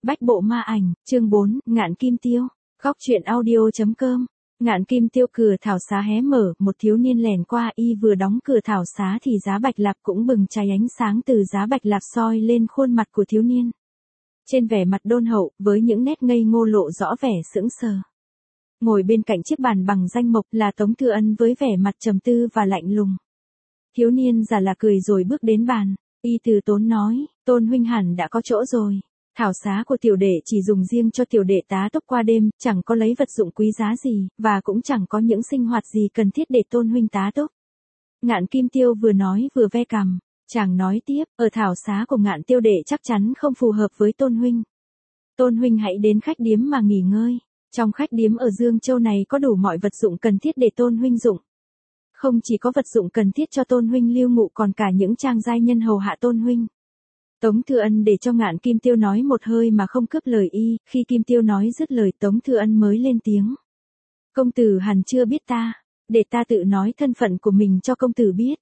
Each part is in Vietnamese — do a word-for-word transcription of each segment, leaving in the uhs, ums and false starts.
Bách bộ ma ảnh, chương bốn, Ngạn Kim Tiêu. Góc truyện audio.com. Ngạn Kim Tiêu cửa thảo xá hé mở, một thiếu niên lẻn qua, y vừa đóng cửa thảo xá thì giá bạch lạp cũng bừng cháy ánh sáng từ giá bạch lạp soi lên khuôn mặt của thiếu niên. Trên vẻ mặt đôn hậu, với những nét ngây ngô lộ rõ vẻ sững sờ. Ngồi bên cạnh chiếc bàn bằng danh mộc là Tống Thư Ân với vẻ mặt trầm tư và lạnh lùng. Thiếu niên giả là cười rồi bước đến bàn, y từ tốn nói, Tôn huynh hẳn đã có chỗ rồi. Thảo xá của tiểu đệ chỉ dùng riêng cho tiểu đệ tá túc qua đêm, chẳng có lấy vật dụng quý giá gì, và cũng chẳng có những sinh hoạt gì cần thiết để Tôn huynh tá túc. Ngạn Kim Tiêu vừa nói vừa ve cằm, chàng nói tiếp, ở thảo xá của Ngạn Tiêu đệ chắc chắn không phù hợp với Tôn huynh. Tôn huynh hãy đến khách điếm mà nghỉ ngơi, trong khách điếm ở Dương Châu này có đủ mọi vật dụng cần thiết để Tôn huynh dụng. Không chỉ có vật dụng cần thiết cho Tôn huynh lưu ngụ còn cả những trang giai nhân hầu hạ Tôn huynh. Tống Thư Ân để cho Ngạn Kim Tiêu nói một hơi mà không cướp lời y, khi Kim Tiêu nói dứt lời Tống Thư Ân mới lên tiếng. Công tử hẳn chưa biết ta, để ta tự nói thân phận của mình cho công tử biết.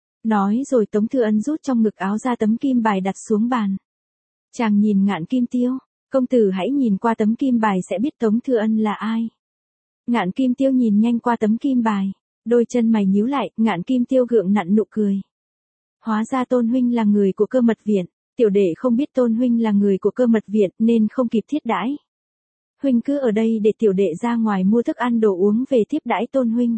Nói rồi Tống Thư Ân rút trong ngực áo ra tấm kim bài đặt xuống bàn. Chàng nhìn Ngạn Kim Tiêu, công tử hãy nhìn qua tấm kim bài sẽ biết Tống Thư Ân là ai. Ngạn Kim Tiêu nhìn nhanh qua tấm kim bài, đôi chân mày nhíu lại, Ngạn Kim Tiêu gượng nặn nụ cười. Hóa ra Tôn huynh là người của Cơ Mật Viện. Tiểu đệ không biết Tôn huynh là người của Cơ Mật Viện nên không kịp thiết đãi. Huynh cứ ở đây để tiểu đệ ra ngoài mua thức ăn đồ uống về tiếp đãi Tôn huynh.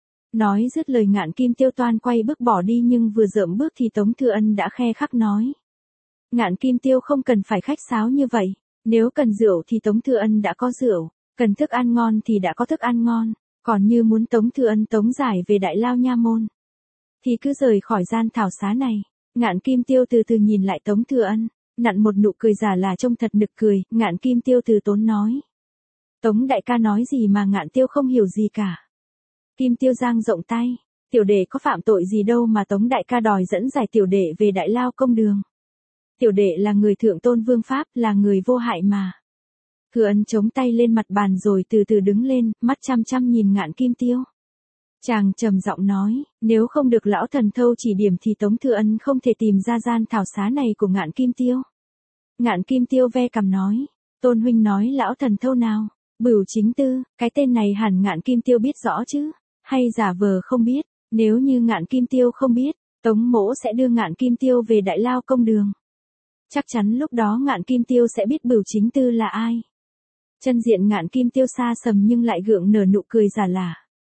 Nói dứt lời Ngạn Kim Tiêu toan quay bước bỏ đi nhưng vừa dợm bước thì Tống Thư Ân đã khe khắc nói. Ngạn Kim Tiêu không cần phải khách sáo như vậy, nếu cần rượu thì Tống Thư Ân đã có rượu, cần thức ăn ngon thì đã có thức ăn ngon, còn như muốn Tống Thư Ân tống giải về Đại Lao Nha Môn thì cứ rời khỏi gian thảo xá này. Ngạn Kim Tiêu từ từ nhìn lại Tống Thư Ân, nặn một nụ cười giả là trông thật nực cười, Ngạn Kim Tiêu từ tốn nói. Tống đại ca nói gì mà Ngạn Tiêu không hiểu gì cả. Kim Tiêu giang rộng tay, tiểu đệ có phạm tội gì đâu mà Tống đại ca đòi dẫn giải tiểu đệ về Đại Lao công đường. Tiểu đệ là người thượng tôn vương pháp, là người vô hại mà. Thư Ân chống tay lên mặt bàn rồi từ từ đứng lên, mắt chăm chăm nhìn Ngạn Kim Tiêu. Chàng trầm giọng nói, nếu không được lão thần thâu chỉ điểm thì Tống Thư Ân không thể tìm ra gian thảo xá này của Ngạn Kim Tiêu. Ngạn Kim Tiêu ve cằm nói, Tôn huynh nói lão thần thâu nào? Bửu Chính Tư, cái tên này hẳn Ngạn Kim Tiêu biết rõ chứ, hay giả vờ không biết. Nếu như Ngạn Kim Tiêu không biết, Tống mỗ sẽ đưa Ngạn Kim Tiêu về Đại Lao công đường. Chắc chắn lúc đó Ngạn Kim Tiêu sẽ biết Bửu Chính Tư là ai. Chân diện Ngạn Kim Tiêu xa sầm nhưng lại gượng nở nụ cười giả lả.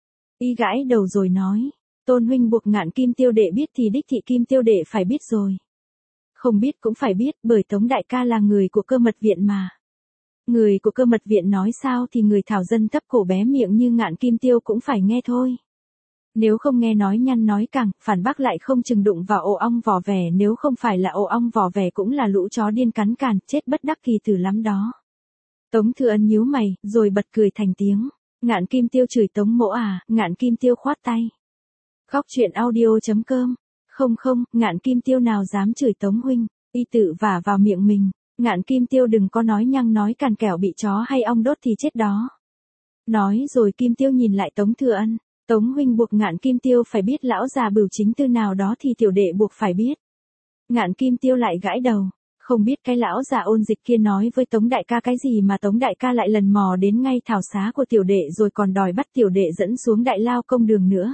Y gãi đầu rồi nói, Tôn huynh buộc Ngạn Kim Tiêu đệ biết thì đích thị Kim Tiêu đệ phải biết rồi. Không biết cũng phải biết, bởi Tống đại ca là người của Cơ Mật Viện mà. Người của Cơ Mật Viện nói sao thì người thảo dân thấp cổ bé miệng như Ngạn Kim Tiêu cũng phải nghe thôi. Nếu không nghe nói nhăn nói cẳng, phản bác lại không chừng đụng vào ổ ong vỏ vẻ, nếu không phải là ổ ong vỏ vẻ cũng là lũ chó điên cắn càn, chết bất đắc kỳ tử lắm đó. Tống Thư Ân nhíu mày, rồi bật cười thành tiếng. Ngạn Kim Tiêu chửi Tống mỗ à? Ngạn Kim Tiêu khoát tay. Góc truyện audio.com. Không không, Ngạn Kim Tiêu nào dám chửi Tống huynh, y tự vả vào miệng mình. Ngạn Kim Tiêu đừng có nói nhăng nói càn, kẻo bị chó hay ong đốt thì chết đó. Nói rồi Kim Tiêu nhìn lại Tống Thư Ân. Tống huynh buộc Ngạn Kim Tiêu phải biết lão già Bửu Chính Tư nào đó thì tiểu đệ buộc phải biết. Ngạn Kim Tiêu lại gãi đầu. Không biết cái lão già Ôn Dịch kia nói với Tống đại ca cái gì mà Tống đại ca lại lần mò đến ngay thảo xá của tiểu đệ rồi còn đòi bắt tiểu đệ dẫn xuống Đại Lao công đường nữa.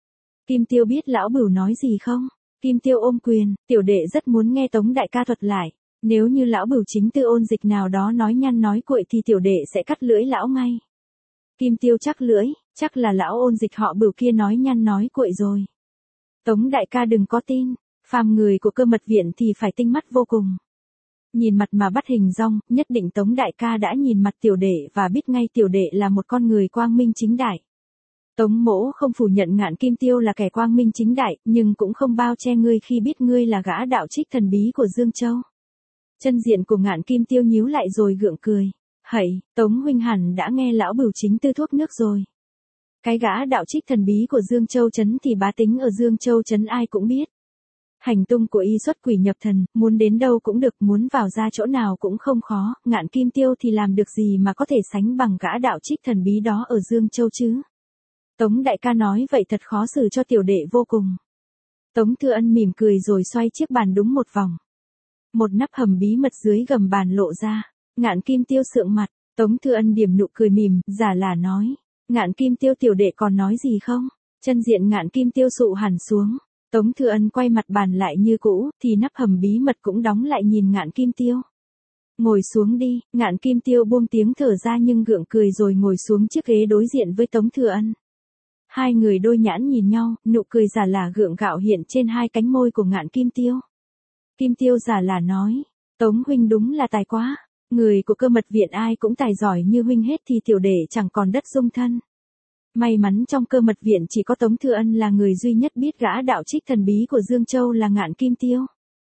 Kim Tiêu biết lão Bửu nói gì không? Kim Tiêu ôm quyền, tiểu đệ rất muốn nghe Tống đại ca thuật lại. Nếu như lão Bửu Chính Tư Ôn Dịch nào đó nói nhăn nói cuội thì tiểu đệ sẽ cắt lưỡi lão ngay. Kim Tiêu chắc lưỡi, chắc là lão Ôn Dịch họ Bửu kia nói nhăn nói cuội rồi. Tống đại ca đừng có tin, phàm người của Cơ Mật Viện thì phải tinh mắt vô cùng. Nhìn mặt mà bắt hình dong, nhất định Tống đại ca đã nhìn mặt tiểu đệ và biết ngay tiểu đệ là một con người quang minh chính đại. Tống mỗ không phủ nhận Ngạn Kim Tiêu là kẻ quang minh chính đại, nhưng cũng không bao che ngươi khi biết ngươi là gã đạo trích thần bí của Dương Châu. Chân diện của Ngạn Kim Tiêu nhíu lại rồi gượng cười. Hẩy, Tống huynh hẳn đã nghe lão Bửu Chính Tư thuốc nước rồi. Cái gã đạo trích thần bí của Dương Châu trấn thì bá tính ở Dương Châu trấn ai cũng biết. Hành tung của y xuất quỷ nhập thần, muốn đến đâu cũng được, muốn vào ra chỗ nào cũng không khó, Ngạn Kim Tiêu thì làm được gì mà có thể sánh bằng gã đạo trích thần bí đó ở Dương Châu chứ. Tống đại ca nói vậy thật khó xử cho tiểu đệ vô cùng. Tống Thư Ân mỉm cười rồi xoay chiếc bàn đúng một vòng. Một nắp hầm bí mật dưới gầm bàn lộ ra. Ngạn Kim Tiêu sượng mặt, Tống Thư Ân điểm nụ cười mỉm, giả là nói. Ngạn Kim Tiêu tiểu đệ còn nói gì không? Chân diện Ngạn Kim Tiêu sụ hẳn xuống. Tống Thư Ân quay mặt bàn lại như cũ, thì nắp hầm bí mật cũng đóng lại nhìn Ngạn Kim Tiêu. Ngồi xuống đi, Ngạn Kim Tiêu buông tiếng thở ra nhưng gượng cười rồi ngồi xuống chiếc ghế đối diện với Tống Thư Ân. Hai người đôi nhãn nhìn nhau, nụ cười giả là gượng gạo hiện trên hai cánh môi của Ngạn Kim Tiêu. Kim Tiêu giả là nói, Tống huynh đúng là tài quá, người của Cơ Mật Viện ai cũng tài giỏi như huynh hết thì tiểu đệ chẳng còn đất dung thân. May mắn trong Cơ Mật Viện chỉ có Tống Thư Ân là người duy nhất biết gã đạo trích thần bí của Dương Châu là Ngạn Kim Tiêu.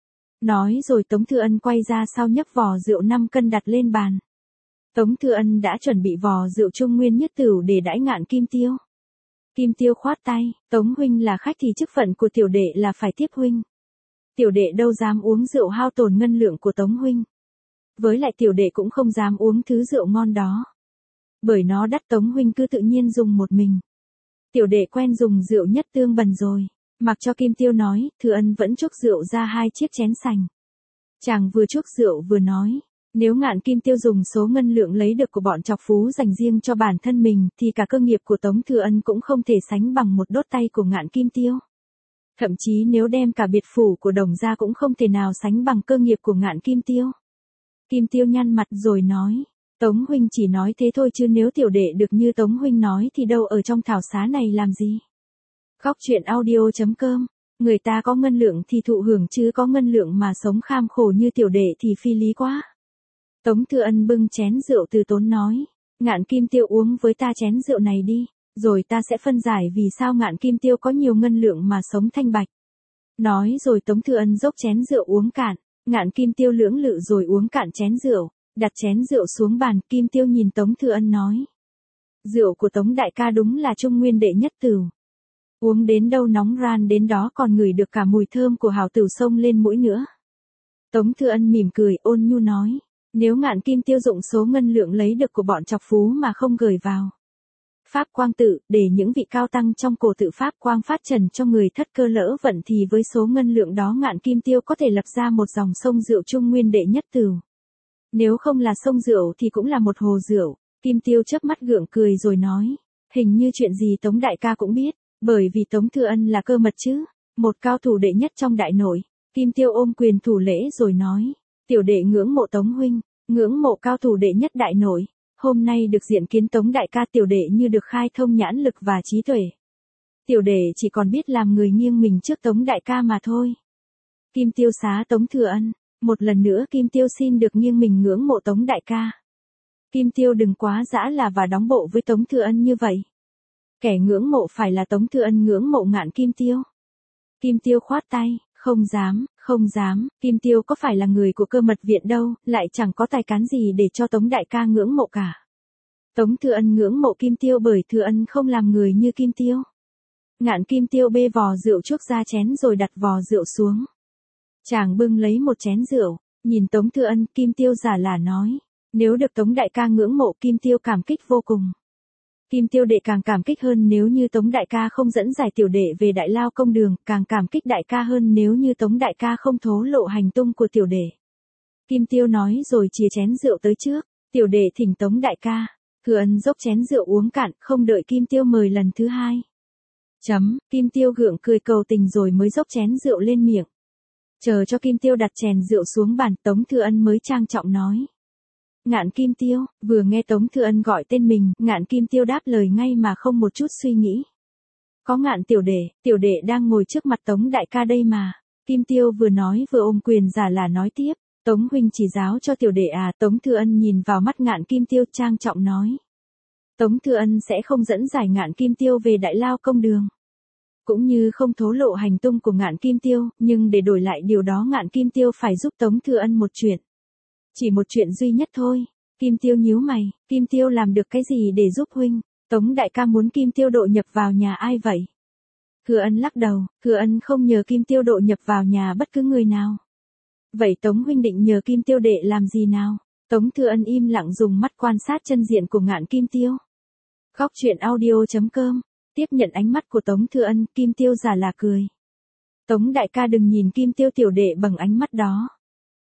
Nói rồi Tống Thư Ân quay ra sau nhấc vò rượu năm cân đặt lên bàn. Tống Thư Ân đã chuẩn bị vò rượu trung nguyên nhất tửu để đãi Ngạn Kim Tiêu. Kim Tiêu khoát tay, Tống huynh là khách thì chức phận của tiểu đệ là phải tiếp huynh. Tiểu đệ đâu dám uống rượu hao tổn ngân lượng của Tống huynh. Với lại tiểu đệ cũng không dám uống thứ rượu ngon đó. Bởi nó đắt Tống huynh cứ tự nhiên dùng một mình. Tiểu đệ quen dùng rượu nhất tương bần rồi. Mặc cho Kim Tiêu nói, Thư Ân vẫn chuốc rượu ra hai chiếc chén sành. Chàng vừa chuốc rượu vừa nói, nếu Ngạn Kim Tiêu dùng số ngân lượng lấy được của bọn chọc phú dành riêng cho bản thân mình, thì cả cơ nghiệp của Tống Thư Ân cũng không thể sánh bằng một đốt tay của Ngạn Kim Tiêu. Thậm chí nếu đem cả biệt phủ của Đồng ra cũng không thể nào sánh bằng cơ nghiệp của Ngạn Kim Tiêu. Kim Tiêu nhăn mặt rồi nói, Tống huynh chỉ nói thế thôi chứ nếu tiểu đệ được như Tống huynh nói thì đâu ở trong thảo xá này làm gì. Khóc chuyện audio chấm com, người ta có ngân lượng thì thụ hưởng chứ có ngân lượng mà sống kham khổ như tiểu đệ thì phi lý quá. Tống Thư Ân bưng chén rượu từ tốn nói, Ngạn Kim Tiêu uống với ta chén rượu này đi, rồi ta sẽ phân giải vì sao Ngạn Kim Tiêu có nhiều ngân lượng mà sống thanh bạch. Nói rồi Tống Thư Ân dốc chén rượu uống cạn, Ngạn Kim Tiêu lưỡng lự rồi uống cạn chén rượu, đặt chén rượu xuống bàn. Kim Tiêu nhìn Tống Thư Ân nói, rượu của Tống đại ca đúng là trung nguyên đệ nhất tửu. Uống đến đâu nóng ran đến đó còn ngửi được cả mùi thơm của hảo tửu sông lên mũi nữa. Tống Thư Ân mỉm cười ôn nhu nói, nếu Ngạn Kim Tiêu dụng số ngân lượng lấy được của bọn chọc phú mà không gửi vào Pháp Quang tự, để những vị cao tăng trong cổ tự Pháp Quang phát trần cho người thất cơ lỡ vận thì với số ngân lượng đó Ngạn Kim Tiêu có thể lập ra một dòng sông rượu trung nguyên đệ nhất tửu. Nếu không là sông rượu thì cũng là một hồ rượu. Kim Tiêu chớp mắt gượng cười rồi nói, hình như chuyện gì Tống đại ca cũng biết, bởi vì Tống Thư Ân là cơ mật chứ, một cao thủ đệ nhất trong đại nội. Kim Tiêu ôm quyền thủ lễ rồi nói, tiểu đệ ngưỡng mộ Tống huynh, ngưỡng mộ cao thủ đệ nhất đại nội. Hôm nay được diện kiến Tống đại ca tiểu đệ như được khai thông nhãn lực và trí tuệ. Tiểu đệ chỉ còn biết làm người nghiêng mình trước Tống đại ca mà thôi. Kim Tiêu xá Tống Thư Ân, một lần nữa Kim Tiêu xin được nghiêng mình ngưỡng mộ Tống đại ca. Kim Tiêu đừng quá dã là và đóng bộ với Tống Thư Ân như vậy. Kẻ ngưỡng mộ phải là Tống Thư Ân ngưỡng mộ Ngạn Kim Tiêu. Kim Tiêu khoát tay, không dám, không dám, Kim Tiêu có phải là người của Cơ Mật Viện đâu, lại chẳng có tài cán gì để cho Tống đại ca ngưỡng mộ cả. Tống Thư Ân ngưỡng mộ Kim Tiêu bởi Thư Ân không làm người như Kim Tiêu. Ngạn Kim Tiêu bê vò rượu chuốc ra chén rồi đặt vò rượu xuống. Chàng bưng lấy một chén rượu, nhìn Tống Thư Ân. Kim Tiêu giả là nói, nếu được Tống đại ca ngưỡng mộ Kim Tiêu cảm kích vô cùng. Kim Tiêu đệ càng cảm kích hơn nếu như Tống đại ca không dẫn giải tiểu đệ về Đại Lao công đường, càng cảm kích đại ca hơn nếu như Tống đại ca không thố lộ hành tung của tiểu đệ. Kim Tiêu nói rồi chìa chén rượu tới trước, tiểu đệ thỉnh Tống đại ca. Thư Ân dốc chén rượu uống cạn, không đợi Kim Tiêu mời lần thứ hai. Chấm, Kim Tiêu gượng cười cầu tình rồi mới dốc chén rượu lên miệng. Chờ cho Kim Tiêu đặt chén rượu xuống bàn, Tống Thư Ân mới trang trọng nói. Ngạn Kim Tiêu. Vừa nghe Tống Thư Ân gọi tên mình, Ngạn Kim Tiêu đáp lời ngay mà không một chút suy nghĩ. Có Ngạn tiểu đệ, tiểu đệ đang ngồi trước mặt Tống đại ca đây mà. Kim Tiêu vừa nói vừa ôm quyền giả là nói tiếp, Tống huynh chỉ giáo cho tiểu đệ à. Tống Thư Ân nhìn vào mắt Ngạn Kim Tiêu trang trọng nói. Tống Thư Ân sẽ không dẫn giải Ngạn Kim Tiêu về Đại Lao công đường, cũng như không thố lộ hành tung của Ngạn Kim Tiêu, nhưng để đổi lại điều đó Ngạn Kim Tiêu phải giúp Tống Thư Ân một chuyện. Chỉ một chuyện duy nhất thôi. Kim Tiêu nhíu mày, Kim Tiêu làm được cái gì để giúp huynh? Tống đại ca muốn Kim Tiêu độ nhập vào nhà ai vậy? Thư Ân lắc đầu, Thư Ân không nhờ Kim Tiêu độ nhập vào nhà bất cứ người nào. Vậy Tống huynh định nhờ Kim Tiêu đệ làm gì nào? Tống Thư Ân im lặng dùng mắt quan sát chân diện của Ngạn Kim Tiêu. Khóc chuyện audio chấm com, tiếp nhận ánh mắt của Tống Thư Ân, Kim Tiêu giả là cười. Tống đại ca đừng nhìn Kim Tiêu tiểu đệ bằng ánh mắt đó.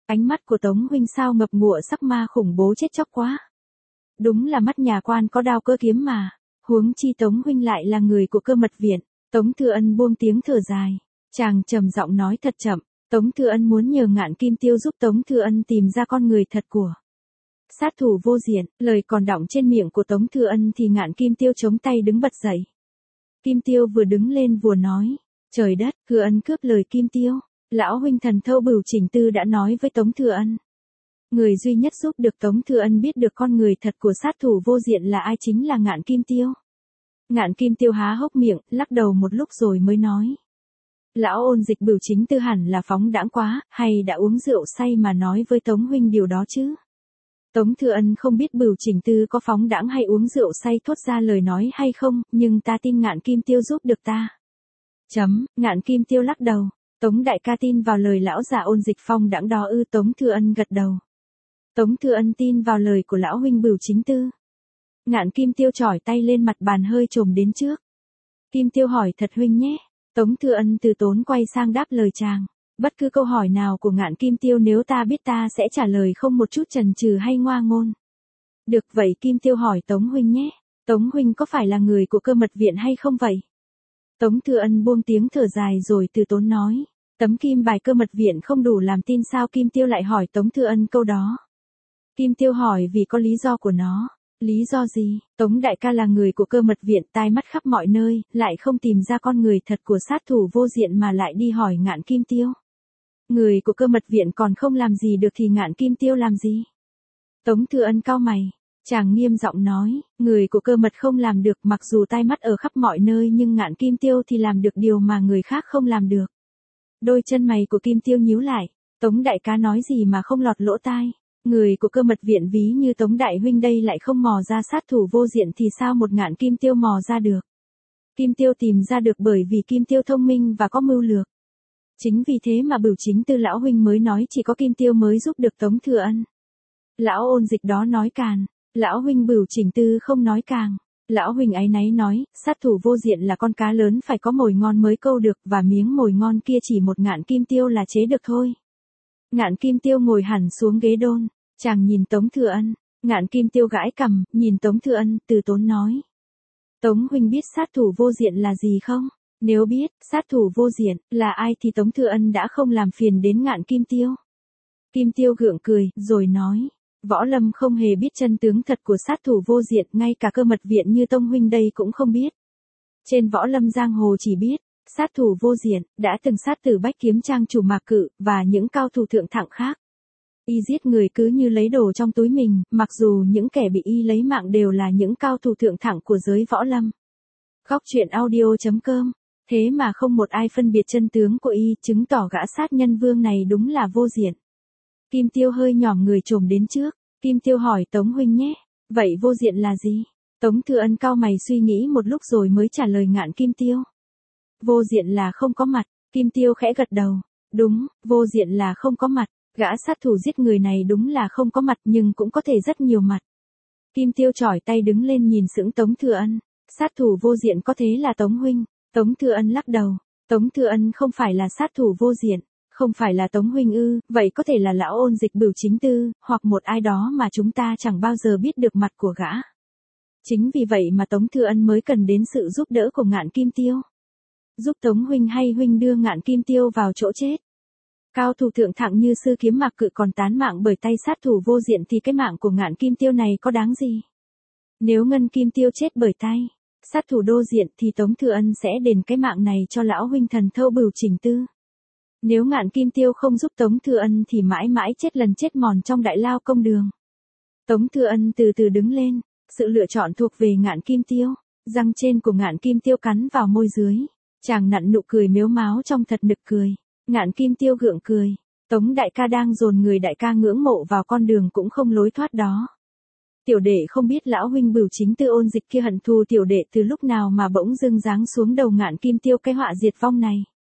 Ánh mắt của Tống huynh sao ngập ngụa sắc ma khủng bố chết chóc quá. Đúng là mắt nhà quan có đao cơ kiếm mà, huống chi Tống huynh lại là người của Cơ Mật Viện. Tống Thừa Ân buông tiếng thở dài, chàng trầm giọng nói thật chậm, Tống Thừa Ân muốn nhờ Ngạn Kim Tiêu giúp Tống Thừa Ân tìm ra con người thật của sát thủ vô diện. Lời còn đọng trên miệng của Tống Thừa Ân thì Ngạn Kim Tiêu chống tay đứng bật dậy. Kim Tiêu vừa đứng lên vừa nói, trời đất, Thừa Ân cướp lời Kim Tiêu, lão huynh thần thâu Bửu Chỉnh Tư đã nói với Tống Thừa Ân. Người duy nhất giúp được Tống Thừa Ân biết được con người thật của sát thủ vô diện là ai chính là Ngạn Kim Tiêu. Ngạn Kim Tiêu há hốc miệng, lắc đầu một lúc rồi mới nói. Lão ôn dịch Bửu Chính Tư hẳn là phóng đãng quá, hay đã uống rượu say mà nói với Tống huynh điều đó chứ. Tống Thừa Ân không biết Bửu Chỉnh Tư có phóng đãng hay uống rượu say thốt ra lời nói hay không, nhưng ta tin Ngạn Kim Tiêu giúp được ta. Chấm, Ngạn Kim Tiêu lắc đầu. Tống đại ca tin vào lời lão già ôn dịch phong đãng đó ư? Tống Thừa Ân gật đầu. Tống Thừa Ân tin vào lời của lão huynh Bửu Chính Tư. Ngạn Kim Tiêu chỏi tay lên mặt bàn hơi trồm đến trước. Kim Tiêu hỏi thật huynh nhé. Tống Thừa Ân từ tốn quay sang đáp lời chàng. Bất cứ câu hỏi nào của Ngạn Kim Tiêu nếu ta biết ta sẽ trả lời không một chút chần chừ hay ngoa ngôn. Được vậy Kim Tiêu hỏi Tống huynh nhé. Tống huynh có phải là người của Cơ Mật Viện hay không vậy? Tống Thừa Ân buông tiếng thở dài rồi từ tốn nói. Tấm kim bài Cơ Mật Viện không đủ làm tin sao? Kim Tiêu lại hỏi Tống Thừa Ân câu đó. Kim Tiêu hỏi vì có lý do của nó. Lý do gì? Tống đại ca là người của Cơ Mật Viện tai mắt khắp mọi nơi, lại không tìm ra con người thật của sát thủ vô diện mà lại đi hỏi Ngạn Kim Tiêu. Người của Cơ Mật Viện còn không làm gì được thì Ngạn Kim Tiêu làm gì? Tống Thừa Ân cau mày, chàng nghiêm giọng nói, người của Cơ Mật không làm được mặc dù tai mắt ở khắp mọi nơi nhưng Ngạn Kim Tiêu thì làm được điều mà người khác không làm được. Đôi chân mày của Kim Tiêu nhíu lại, Tống đại ca nói gì mà không lọt lỗ tai? Người của Cơ Mật Viện ví như Tống đại huynh đây lại không mò ra sát thủ vô diện thì sao một Ngạn Kim Tiêu mò ra được? Kim Tiêu tìm ra được bởi vì Kim Tiêu thông minh và có mưu lược. Chính vì thế mà Bửu Chính Tư lão huynh mới nói chỉ có Kim Tiêu mới giúp được Tống Thừa Ân. Lão ôn dịch đó nói càn, lão huynh Bửu Chỉnh Tư không nói càng. Lão huynh áy náy nói, sát thủ vô diện là con cá lớn phải có mồi ngon mới câu được và miếng mồi ngon kia chỉ một Ngạn Kim Tiêu là chế được thôi. Ngạn Kim Tiêu ngồi hẳn xuống ghế đôn, chàng nhìn Tống Thừa Ân, Ngạn Kim Tiêu gãi cằm, nhìn Tống Thừa Ân, từ tốn nói. Tống huynh biết sát thủ vô diện là gì không? Nếu biết, sát thủ vô diện, là ai thì Tống Thừa Ân đã không làm phiền đến Ngạn Kim Tiêu. Kim Tiêu gượng cười, rồi nói. Võ Lâm không hề biết chân tướng thật của sát thủ vô diện, ngay cả Cơ Mật Viện như Tông huynh đây cũng không biết. Trên Võ Lâm giang hồ chỉ biết, sát thủ vô diện, đã từng sát tử Bách Kiếm Trang chủ Mạc Cự, và những cao thủ thượng thặng khác. Y giết người cứ như lấy đồ trong túi mình, mặc dù những kẻ bị y lấy mạng đều là những cao thủ thượng thặng của giới Võ Lâm. Góc truyện audio chấm com. Thế mà không một ai phân biệt chân tướng của y, chứng tỏ gã sát nhân vương này đúng là vô diện. Kim Tiêu hơi nhỏm người trồm đến trước. Kim Tiêu hỏi Tống huynh nhé. Vậy vô diện là gì? Tống Thừa Ân cau mày suy nghĩ một lúc rồi mới trả lời Ngạn Kim Tiêu. Vô diện là không có mặt. Kim Tiêu khẽ gật đầu. Đúng, vô diện là không có mặt. Gã sát thủ giết người này đúng là không có mặt nhưng cũng có thể rất nhiều mặt. Kim Tiêu chỏi tay đứng lên nhìn sững Tống Thừa Ân. Sát thủ vô diện có thế là Tống huynh? Tống Thừa Ân lắc đầu. Tống Thừa Ân không phải là sát thủ vô diện. Không phải là Tống huynh ư? Vậy có thể là lão ôn dịch Bửu Chính Tư, hoặc một ai đó mà chúng ta chẳng bao giờ biết được mặt của gã. Chính vì vậy mà Tống Thừa Ân mới cần đến sự giúp đỡ của Ngạn Kim Tiêu. Giúp Tống huynh hay huynh đưa Ngạn Kim Tiêu vào chỗ chết? Cao thủ thượng thặng như sư kiếm Mạc Cự còn tán mạng bởi tay sát thủ vô diện thì cái mạng của Ngạn Kim Tiêu này có đáng gì? Nếu Ngân Kim Tiêu chết bởi tay sát thủ đô diện thì Tống Thừa Ân sẽ đền cái mạng này cho lão huynh thần thâu Bửu Chỉnh Tư. Nếu Ngạn Kim Tiêu không giúp Tống Thừa Ân thì mãi mãi chết lần chết mòn trong đại lao công đường. Tống Thừa Ân từ từ đứng lên, sự lựa chọn thuộc về Ngạn Kim Tiêu. Răng trên của Ngạn Kim Tiêu cắn vào môi dưới, chàng nặn nụ cười mếu máo trông thật nực cười. Ngạn Kim Tiêu gượng cười, Tống đại ca đang dồn người đại ca ngưỡng mộ vào con đường cũng không lối thoát đó. Tiểu đệ không biết lão huynh Bửu Chính Tư ôn dịch kia hận thù tiểu đệ từ lúc nào mà bỗng dưng giáng xuống đầu Ngạn Kim Tiêu cái họa diệt vong này.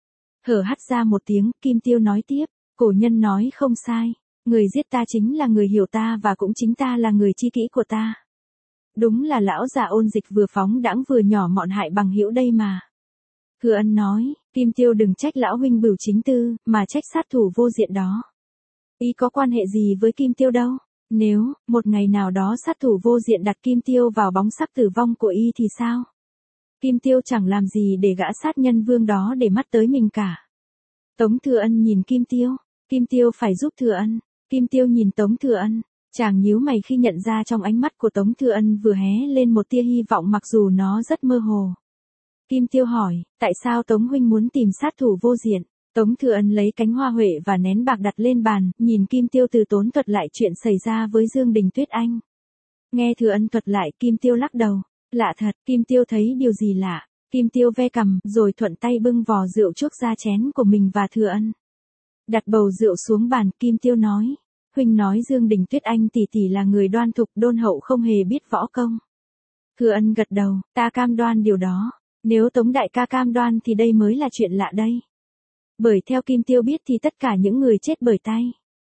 Hở hắt ra một tiếng, Kim Tiêu nói tiếp, cổ nhân nói không sai, người giết ta chính là người hiểu ta và cũng chính ta là người chi kỷ của ta. Đúng là lão già ôn dịch vừa phóng đãng vừa nhỏ mọn hại bằng hữu đây mà. Thừa Ân nói, Kim Tiêu đừng trách lão huynh Bửu Chính Tư, mà trách sát thủ vô diện đó. Ý có quan hệ gì với Kim Tiêu đâu? Nếu, một ngày nào đó sát thủ vô diện đặt Kim Tiêu vào bóng sắc tử vong của y thì sao? Kim Tiêu chẳng làm gì để gã sát nhân vương đó để mắt tới mình cả. Tống Thừa Ân nhìn Kim Tiêu. Kim Tiêu phải giúp Thừa Ân. Kim Tiêu nhìn Tống Thừa Ân. Chàng nhíu mày khi nhận ra trong ánh mắt của Tống Thừa Ân vừa hé lên một tia hy vọng mặc dù nó rất mơ hồ. Kim Tiêu hỏi, tại sao Tống huynh muốn tìm sát thủ vô diện? Tống Thừa Ân lấy cánh hoa huệ và nén bạc đặt lên bàn, nhìn Kim Tiêu từ tốn thuật lại chuyện xảy ra với Dương Đình Tuyết Anh. Nghe Thừa Ân thuật lại, Kim Tiêu lắc đầu. Lạ thật, Kim Tiêu thấy điều gì lạ? Kim Tiêu ve cằm, rồi thuận tay bưng vò rượu chuốc ra chén của mình và Thừa Ân. Đặt bầu rượu xuống bàn, Kim Tiêu nói. Huynh nói Dương Đình Tuyết Anh tỷ tỷ là người đoan thục đôn hậu không hề biết võ công. Thừa Ân gật đầu, ta cam đoan điều đó. Nếu Tống đại ca cam đoan thì đây mới là chuyện lạ đây. Bởi theo Kim Tiêu biết thì tất cả những người chết bởi tay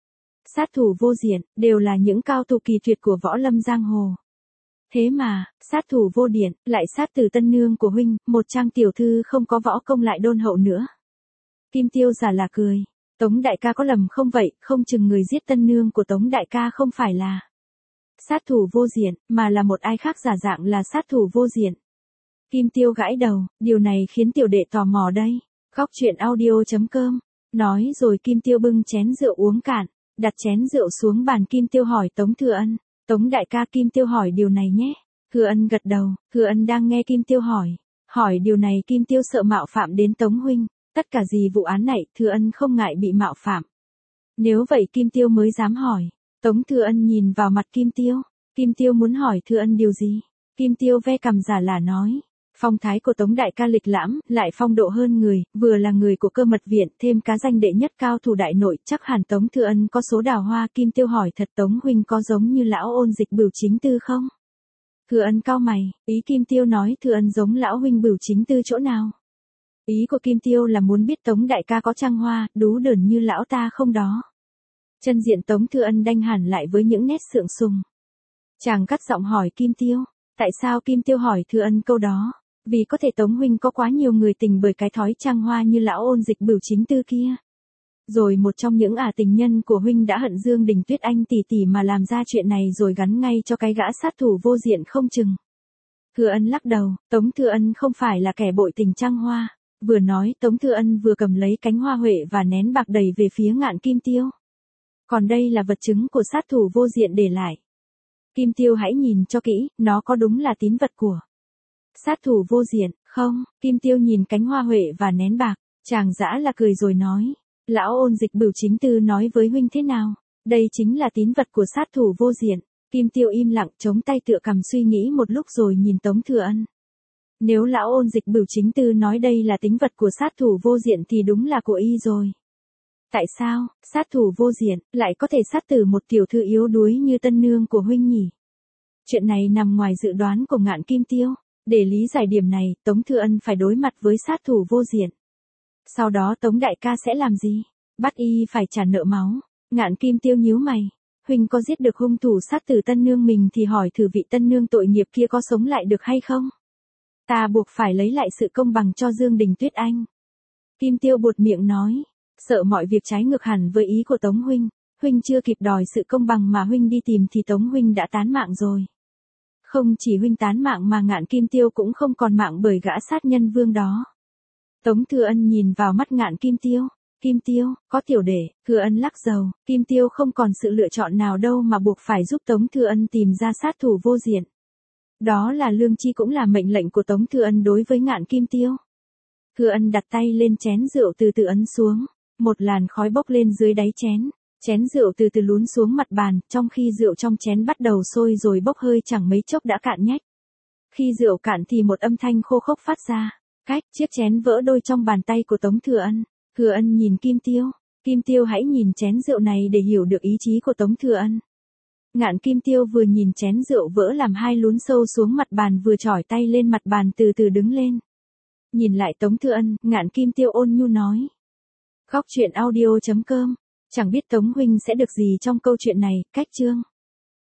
sát thủ vô diện, đều là những cao thủ kỳ tuyệt của võ lâm giang hồ. Thế mà, sát thủ vô điện, lại sát tử tân nương của huynh, một trang tiểu thư không có võ công lại đôn hậu nữa. Kim Tiêu giả là cười. Tống đại ca có lầm không vậy, không chừng người giết tân nương của Tống đại ca không phải là sát thủ vô diện, mà là một ai khác giả dạng là sát thủ vô diện. Kim Tiêu gãi đầu, điều này khiến tiểu đệ tò mò đây. Góc truyện audio chấm com. Nói rồi Kim Tiêu bưng chén rượu uống cạn, đặt chén rượu xuống bàn. Kim Tiêu hỏi Tống Thừa Ân, Tống đại ca, Kim Tiêu hỏi điều này nhé. Thừa Ân gật đầu, Thừa Ân đang nghe Kim Tiêu hỏi. Hỏi điều này Kim Tiêu sợ mạo phạm đến Tống huynh, tất cả gì vụ án này, Thừa Ân không ngại bị mạo phạm. Nếu vậy Kim Tiêu mới dám hỏi. Tống Thừa Ân nhìn vào mặt Kim Tiêu. Kim Tiêu muốn hỏi Thừa Ân điều gì? Kim Tiêu ve cằm giả lả nói. Phong thái của Tống đại ca lịch lãm, lại phong độ hơn người, vừa là người của Cơ Mật Viện, thêm cá danh đệ nhất cao thủ đại nội, chắc hẳn Tống Thừa Ân có số đào hoa. Kim Tiêu hỏi thật, Tống huynh có giống như lão Ôn Dịch Bửu Chính Tư không? Thừa Ân cau mày, ý Kim Tiêu nói Thừa Ân giống lão huynh Bửu Chính Tư chỗ nào? Ý của Kim Tiêu là muốn biết Tống đại ca có trăng hoa, đú đởn như lão ta không đó. Chân diện Tống Thừa Ân đanh hẳn lại với những nét sượng sùng. Chàng cắt giọng hỏi Kim Tiêu, tại sao Kim Tiêu hỏi Thừa Ân câu đó? Vì có thể Tống huynh có quá nhiều người tình bởi cái thói trăng hoa như lão Ôn Dịch Bửu Chính Tư kia. Rồi một trong những ả tình nhân của huynh đã hận Dương Đình Tuyết Anh tỷ tỷ mà làm ra chuyện này rồi gắn ngay cho cái gã sát thủ vô diện không chừng. Thừa Ân lắc đầu, Tống Thừa Ân không phải là kẻ bội tình trăng hoa. Vừa nói Tống Thừa Ân vừa cầm lấy cánh hoa huệ và nén bạc đầy về phía Ngạn Kim Tiêu. Còn đây là vật chứng của sát thủ vô diện để lại. Kim Tiêu hãy nhìn cho kỹ, nó có đúng là tín vật của sát thủ vô diện, không? Kim Tiêu nhìn cánh hoa huệ và nén bạc, chàng dã là cười rồi nói. Lão Ôn Dịch Bửu Chính Tư nói với huynh thế nào? Đây chính là tín vật của sát thủ vô diện. Kim Tiêu im lặng chống tay tựa cằm suy nghĩ một lúc rồi nhìn Tống Thừa Ân. Nếu lão Ôn Dịch Bửu Chính Tư nói đây là tín vật của sát thủ vô diện thì đúng là của y rồi. Tại sao, sát thủ vô diện, lại có thể sát tử một tiểu thư yếu đuối như tân nương của huynh nhỉ? Chuyện này nằm ngoài dự đoán của Ngạn Kim Tiêu. Để lý giải điểm này, Tống Thừa Ân phải đối mặt với sát thủ vô diện. Sau đó Tống đại ca sẽ làm gì? Bắt y phải trả nợ máu. Ngạn Kim Tiêu nhíu mày. Huynh có giết được hung thủ sát tử tân nương mình thì hỏi thử vị tân nương tội nghiệp kia có sống lại được hay không? Ta buộc phải lấy lại sự công bằng cho Dương Đình Tuyết Anh. Kim Tiêu buột miệng nói. Sợ mọi việc trái ngược hẳn với ý của Tống huynh. Huynh chưa kịp đòi sự công bằng mà huynh đi tìm thì Tống huynh đã tán mạng rồi. Không chỉ huynh tán mạng mà Ngạn Kim Tiêu cũng không còn mạng bởi gã sát nhân vương đó. Tống Thừa Ân nhìn vào mắt Ngạn Kim Tiêu. Kim Tiêu, có tiểu đệ. Thừa Ân lắc đầu. Kim Tiêu không còn sự lựa chọn nào đâu mà buộc phải giúp Tống Thừa Ân tìm ra sát thủ vô diện. Đó là lương chi cũng là mệnh lệnh của Tống Thừa Ân đối với Ngạn Kim Tiêu. Thừa Ân đặt tay lên chén rượu từ từ ấn xuống. Một làn khói bốc lên dưới đáy chén. Chén rượu từ từ lún xuống mặt bàn, trong khi rượu trong chén bắt đầu sôi rồi bốc hơi chẳng mấy chốc đã cạn nhách. Khi rượu cạn thì một âm thanh khô khốc phát ra. Cách, chiếc chén vỡ đôi trong bàn tay của Tống Thừa Ân. Thừa Ân nhìn Kim Tiêu. Kim Tiêu hãy nhìn chén rượu này để hiểu được ý chí của Tống Thừa Ân. Ngạn Kim Tiêu vừa nhìn chén rượu vỡ làm hai lún sâu xuống mặt bàn vừa chỏi tay lên mặt bàn từ từ đứng lên. Nhìn lại Tống Thừa Ân, Ngạn Kim Tiêu ôn nhu nói. Góc truyện audio chấm com. Chẳng biết Tống huynh sẽ được gì trong câu chuyện này, cách chương.